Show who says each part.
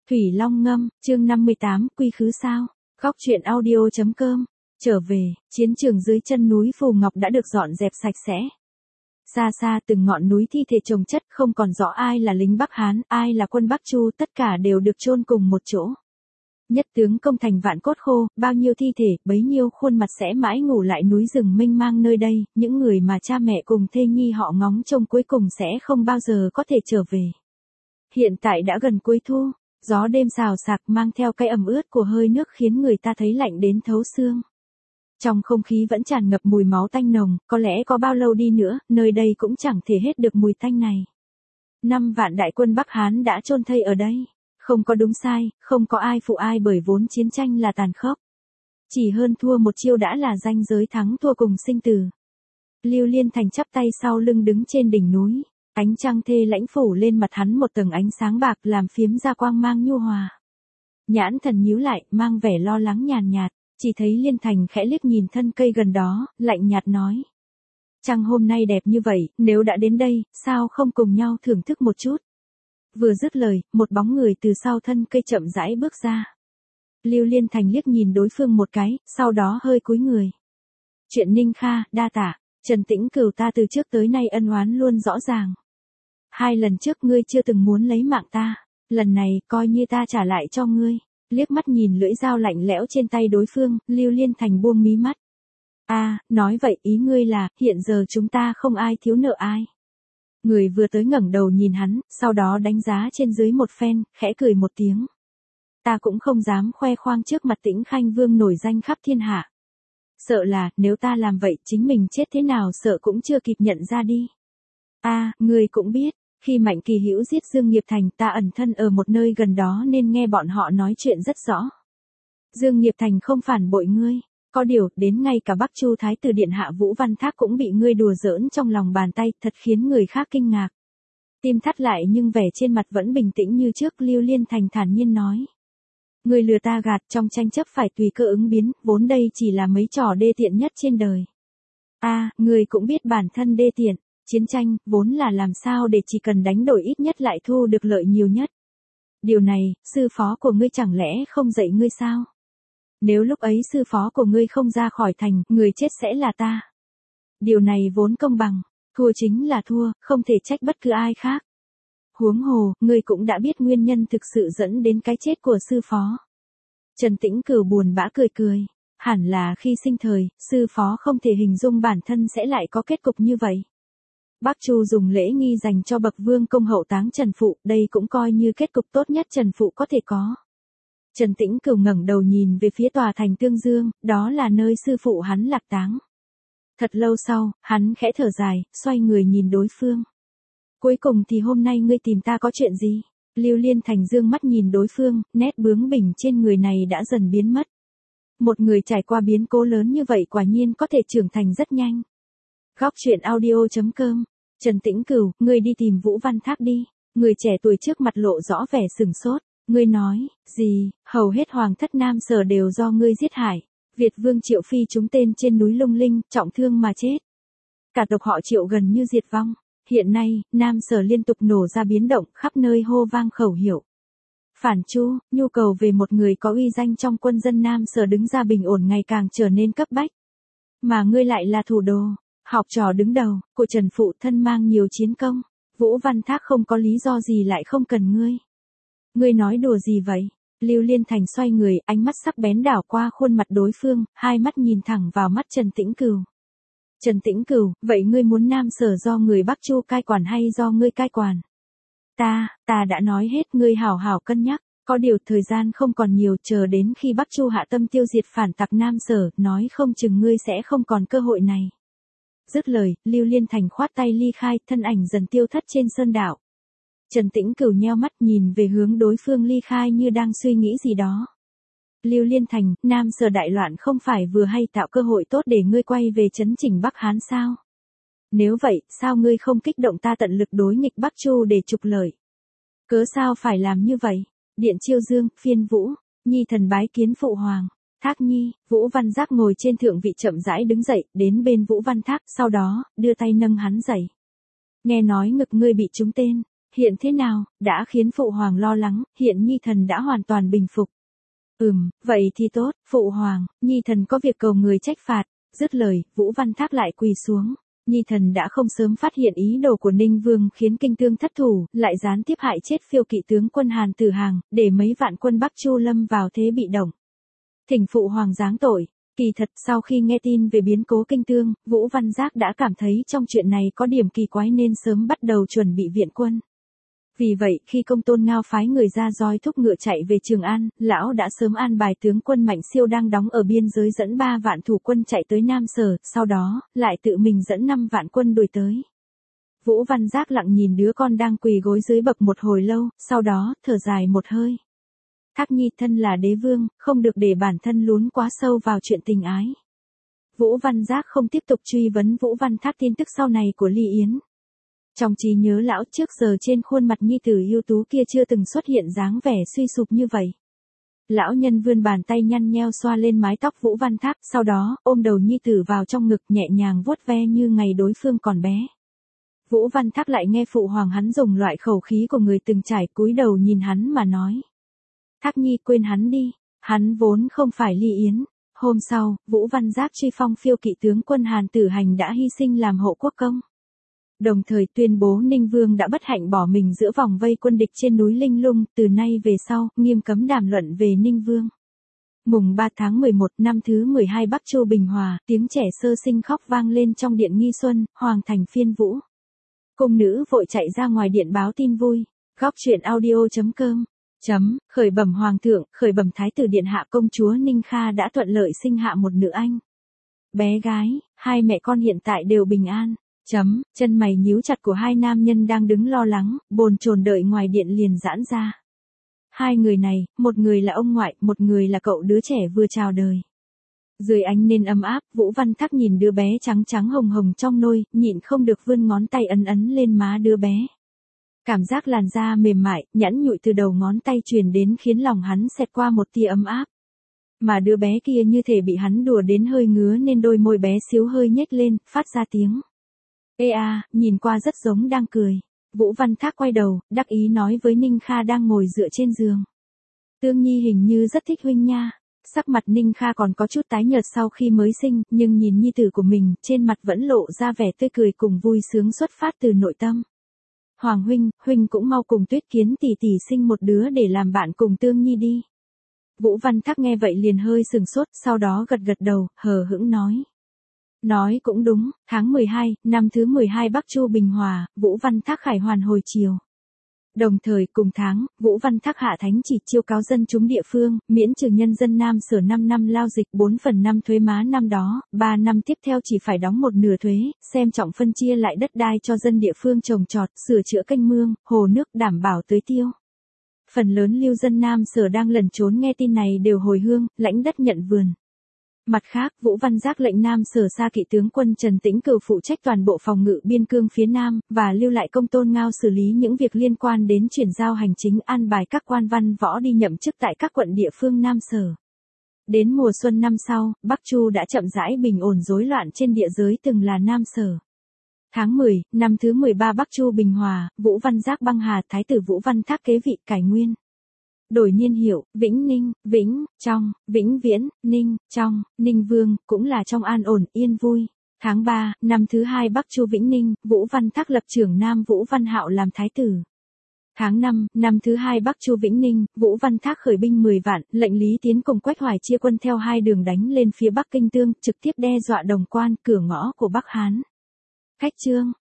Speaker 1: Thủy Long ngâm, chương 58, quy khứ sao? Góc truyện audio.com. Trở về, chiến trường dưới chân núi Phù Ngọc đã được dọn dẹp sạch sẽ. Xa xa từng ngọn núi thi thể chồng chất, không còn rõ ai là lính Bắc Hán, ai là quân Bắc Chu, tất cả đều được chôn cùng một chỗ. Nhất tướng công thành vạn cốt khô, bao nhiêu thi thể, bấy nhiêu khuôn mặt sẽ mãi ngủ lại núi rừng mênh mang nơi đây, những người mà cha mẹ cùng thê nhi họ ngóng trông cuối cùng sẽ không bao giờ có thể trở về. Hiện tại đã gần cuối thu, gió đêm xào xạc mang theo cái ẩm ướt của hơi nước khiến người ta thấy lạnh đến thấu xương. Trong không khí vẫn tràn ngập mùi máu tanh nồng, có lẽ có bao lâu đi nữa, nơi đây cũng chẳng thể hết được mùi tanh này. 5 vạn đại quân Bắc Hán đã chôn thây ở đây. Không có đúng sai, không có ai phụ ai bởi vốn chiến tranh là tàn khốc. Chỉ hơn thua một chiêu đã là ranh giới thắng thua cùng sinh tử. Lưu Liên Thành chắp tay sau lưng đứng trên đỉnh núi. Ánh trăng thê lãnh phủ lên mặt hắn một tầng ánh sáng bạc làm phiếm ra quang mang nhu hòa. Nhãn thần nhíu lại, mang vẻ lo lắng nhàn nhạt, chỉ thấy Liên Thành khẽ liếc nhìn thân cây gần đó, lạnh nhạt nói. Trăng hôm nay đẹp như vậy, nếu đã đến đây, sao không cùng nhau thưởng thức một chút? Vừa dứt lời, một bóng người từ sau thân cây chậm rãi bước ra. Lưu Liên Thành liếc nhìn đối phương một cái, sau đó hơi cúi người. Chuyện Ninh Kha, đa tạ, Trần Tĩnh Cửu ta từ trước tới nay ân oán luôn rõ ràng. 2 lần trước ngươi chưa từng muốn lấy mạng ta, lần này coi như ta trả lại cho ngươi. Liếc mắt nhìn lưỡi dao lạnh lẽo trên tay đối phương, Lưu Liên Thành buông mí mắt. Nói vậy ý ngươi là, hiện giờ chúng ta không ai thiếu nợ ai. Người vừa tới ngẩng đầu nhìn hắn, sau đó đánh giá trên dưới một phen, khẽ cười một tiếng. Ta cũng không dám khoe khoang trước mặt Tĩnh Khanh Vương nổi danh khắp thiên hạ. Sợ là, nếu ta làm vậy chính mình chết thế nào sợ cũng chưa kịp nhận ra đi. Ngươi cũng biết, khi Mạnh Kỳ Hữu giết Dương Nghiệp Thành ta ẩn thân ở một nơi gần đó nên nghe bọn họ nói chuyện rất rõ. Dương Nghiệp Thành không phản bội ngươi. Có điều, đến ngay cả Bắc Chu Thái tử điện hạ Vũ Văn Thác cũng bị ngươi đùa giỡn trong lòng bàn tay, thật khiến người khác kinh ngạc. Tim thắt lại nhưng vẻ trên mặt vẫn bình tĩnh như trước, Lưu Liên Thành thản nhiên nói. Ngươi lừa ta gạt, trong tranh chấp phải tùy cơ ứng biến, vốn đây chỉ là mấy trò đê tiện nhất trên đời. Ngươi cũng biết bản thân đê tiện, chiến tranh, vốn là làm sao để chỉ cần đánh đổi ít nhất lại thu được lợi nhiều nhất. Điều này, sư phó của ngươi chẳng lẽ không dạy ngươi sao? Nếu lúc ấy sư phó của ngươi không ra khỏi thành, người chết sẽ là ta. Điều này vốn công bằng, thua chính là thua, không thể trách bất cứ ai khác. Huống hồ, ngươi cũng đã biết nguyên nhân thực sự dẫn đến cái chết của sư phó. Trần Tĩnh Cửu buồn bã cười cười, hẳn là khi sinh thời, sư phó không thể hình dung bản thân sẽ lại có kết cục như vậy. Bắc Chu dùng lễ nghi dành cho bậc vương công hậu táng Trần Phụ, đây cũng coi như kết cục tốt nhất Trần Phụ có thể có. Trần Tĩnh Cửu ngẩng đầu nhìn về phía tòa thành Tương Dương, đó là nơi sư phụ hắn lạc táng. Thật lâu sau, hắn khẽ thở dài, xoay người nhìn đối phương. Cuối cùng thì hôm nay ngươi tìm ta có chuyện gì? Lưu Liên Thành dương mắt nhìn đối phương, nét bướng bỉnh trên người này đã dần biến mất. Một người trải qua biến cố lớn như vậy quả nhiên có thể trưởng thành rất nhanh. Góc truyện audio.com. Trần Tĩnh Cửu, ngươi đi tìm Vũ Văn Thác đi. Người trẻ tuổi trước mặt lộ rõ vẻ sừng sốt. Ngươi nói, gì, hầu hết hoàng thất Nam Sở đều do ngươi giết hại. Việt Vương Triệu Phi trúng tên trên núi Lung Linh, trọng thương mà chết. Cả tộc họ Triệu gần như diệt vong. Hiện nay, Nam Sở liên tục nổ ra biến động, khắp nơi hô vang khẩu hiệu. Phản Chu, nhu cầu về một người có uy danh trong quân dân Nam Sở đứng ra bình ổn ngày càng trở nên cấp bách. Mà ngươi lại là thủ đồ, học trò đứng đầu, của Trần Phụ thân mang nhiều chiến công. Vũ Văn Thác không có lý do gì lại không cần ngươi. Ngươi nói đùa gì vậy? Lưu Liên Thành xoay người, ánh mắt sắc bén đảo qua khuôn mặt đối phương, hai mắt nhìn thẳng vào mắt Trần Tĩnh Cửu. Trần Tĩnh Cửu, vậy ngươi muốn Nam Sở do người Bắc Chu cai quản hay do ngươi cai quản? Ta đã nói hết, ngươi hảo hảo cân nhắc, có điều thời gian không còn nhiều, chờ đến khi Bắc Chu hạ tâm tiêu diệt phản tặc Nam Sở, nói không chừng ngươi sẽ không còn cơ hội này. Dứt lời, Lưu Liên Thành khoát tay ly khai, thân ảnh dần tiêu thất trên sơn đảo. Trần Tĩnh Cửu nheo mắt nhìn về hướng đối phương ly khai như đang suy nghĩ gì đó. Lưu Liên Thành, Nam Sở đại loạn không phải vừa hay tạo cơ hội tốt để ngươi quay về trấn chỉnh Bắc Hán sao? Nếu vậy, sao ngươi không kích động ta tận lực đối nghịch Bắc Chu để trục lợi? Cớ sao phải làm như vậy? Điện Chiêu Dương, Phiên Vũ, Nhi thần bái kiến phụ hoàng. Thác Nhi, Vũ Văn Giác ngồi trên thượng vị chậm rãi đứng dậy, đến bên Vũ Văn Thác, sau đó, đưa tay nâng hắn dậy. Nghe nói ngực ngươi bị trúng tên. hiện thế nào, đã khiến phụ hoàng lo lắng, hiện nhi thần đã hoàn toàn bình phục. Vậy thì tốt, phụ hoàng, nhi thần có việc cầu người trách phạt. Dứt lời, Vũ Văn Thác lại quỳ xuống. Nhi thần đã không sớm phát hiện ý đồ của Ninh Vương khiến kinh tương thất thủ, lại gián tiếp hại chết phiêu kỵ tướng quân Hàn Tử Hàng, để mấy vạn quân Bắc Chu lâm vào thế bị động. Thỉnh phụ hoàng giáng tội. Kỳ thật, sau khi nghe tin về biến cố kinh tương, Vũ Văn Giác đã cảm thấy trong chuyện này có điểm kỳ quái nên sớm bắt đầu chuẩn bị viện quân. Vì vậy, khi Công Tôn Ngao phái người ra roi thúc ngựa chạy về Trường An, lão đã sớm an bài tướng quân Mạnh Siêu đang đóng ở biên giới dẫn 3 vạn thủ quân chạy tới Nam Sở, sau đó, lại tự mình dẫn 5 vạn quân đuổi tới. Vũ Văn Giác lặng nhìn đứa con đang quỳ gối dưới bậc một hồi lâu, sau đó, thở dài một hơi. Thác nhi thân là đế vương, không được để bản thân lún quá sâu vào chuyện tình ái. Vũ Văn Giác không tiếp tục truy vấn Vũ Văn Thác tin tức sau này của Ly Yến. Trong trí nhớ lão trước giờ trên khuôn mặt nhi tử ưu tú kia chưa từng xuất hiện dáng vẻ suy sụp như vậy. Lão nhân vươn bàn tay nhăn nheo xoa lên mái tóc Vũ Văn Thác, sau đó ôm đầu nhi tử vào trong ngực nhẹ nhàng vuốt ve như ngày đối phương còn bé. Vũ Văn Thác lại nghe phụ hoàng hắn dùng loại khẩu khí của người từng trải, cúi đầu nhìn hắn mà nói. Thác nhi quên hắn đi, hắn vốn không phải Ly Yến. Hôm sau, Vũ Văn Giác truy phong phiêu kỵ tướng quân Hàn Tử Hành đã hy sinh làm hộ quốc công. Đồng thời tuyên bố Ninh Vương đã bất hạnh bỏ mình giữa vòng vây quân địch trên núi Linh Lung, từ nay về sau, nghiêm cấm đàm luận về Ninh Vương. Mùng 3 tháng 11 năm thứ 12 Bắc Chu bình hòa, tiếng trẻ sơ sinh khóc vang lên trong điện nghi xuân, hoàng thành phiên vũ. Cung nữ vội chạy ra ngoài điện báo tin vui. Góc truyện audio.com khởi bẩm hoàng thượng, khởi bẩm thái tử điện hạ, công chúa Ninh Kha đã thuận lợi sinh hạ một nữ anh. Bé gái, hai mẹ con hiện tại đều bình an. Chân mày nhíu chặt của hai nam nhân đang đứng lo lắng, bồn chồn đợi ngoài điện liền giãn ra. Hai người này, một người là ông ngoại, một người là cậu đứa trẻ vừa chào đời. Dưới ánh nến ấm áp, Vũ Văn Thác nhìn đứa bé trắng trắng hồng hồng trong nôi, nhịn không được vươn ngón tay ấn ấn lên má đứa bé. Cảm giác làn da mềm mại, nhẵn nhụi từ đầu ngón tay truyền đến khiến lòng hắn xẹt qua một tia ấm áp. Mà đứa bé kia như thể bị hắn đùa đến hơi ngứa nên đôi môi bé xíu hơi nhếch lên, phát ra tiếng. Ê à, nhìn qua rất giống đang cười. Vũ Văn Thác quay đầu, đắc ý nói với Ninh Kha đang ngồi dựa trên giường. Tương Nhi hình như rất thích huynh nha. Sắc mặt Ninh Kha còn có chút tái nhợt sau khi mới sinh, nhưng nhìn nhi tử của mình, trên mặt vẫn lộ ra vẻ tươi cười cùng vui sướng xuất phát từ nội tâm. Hoàng huynh cũng mau cùng Tuyết Kiến tỷ tỷ sinh một đứa để làm bạn cùng Tương Nhi đi. Vũ Văn Thác nghe vậy liền hơi sừng sốt, sau đó gật gật đầu, hờ hững nói. Nói cũng đúng, tháng 12, năm thứ 12 Bắc Chu bình hòa, Vũ Văn Thác khải hoàn hồi chiều. Đồng thời cùng tháng, Vũ Văn Thác hạ thánh chỉ chiêu cáo dân chúng địa phương, miễn trừ nhân dân Nam Sở 5 năm lao dịch 4/5 thuế má năm đó, 3 năm tiếp theo chỉ phải đóng 1/2 thuế, xem trọng phân chia lại đất đai cho dân địa phương trồng trọt, sửa chữa kênh mương, hồ nước đảm bảo tưới tiêu. Phần lớn lưu dân Nam Sở đang lẩn trốn nghe tin này đều hồi hương, lãnh đất nhận vườn. Mặt khác, Vũ Văn Giác lệnh Nam Sở Sa kỵ tướng quân Trần Tĩnh Cửu phụ trách toàn bộ phòng ngự biên cương phía Nam, và lưu lại Công Tôn Ngao xử lý những việc liên quan đến chuyển giao hành chính, an bài các quan văn võ đi nhậm chức tại các quận địa phương Nam Sở. Đến mùa xuân năm sau, Bắc Chu đã chậm rãi bình ổn rối loạn trên địa giới từng là Nam Sở. Tháng 10, năm thứ 13 Bắc Chu bình hòa, Vũ Văn Giác băng hà, thái tử Vũ Văn Thác kế vị, cải nguyên. Đổi niên hiệu, Vĩnh Ninh, Vĩnh, trong, Vĩnh Viễn, Ninh, trong, Ninh Vương, cũng là trong an ổn, yên vui. Tháng 3, năm thứ 2 Bắc Chu Vĩnh Ninh, Vũ Văn Thác lập trưởng Nam Vũ Văn Hạo làm thái tử. Tháng 5, năm thứ 2 Bắc Chu Vĩnh Ninh, Vũ Văn Thác khởi binh 10 vạn, lệnh Lý Tiến cùng Quách Hoài chia quân theo hai đường đánh lên phía Bắc Kinh Tương, trực tiếp đe dọa Đồng Quan, cửa ngõ của Bắc Hán. Khách chương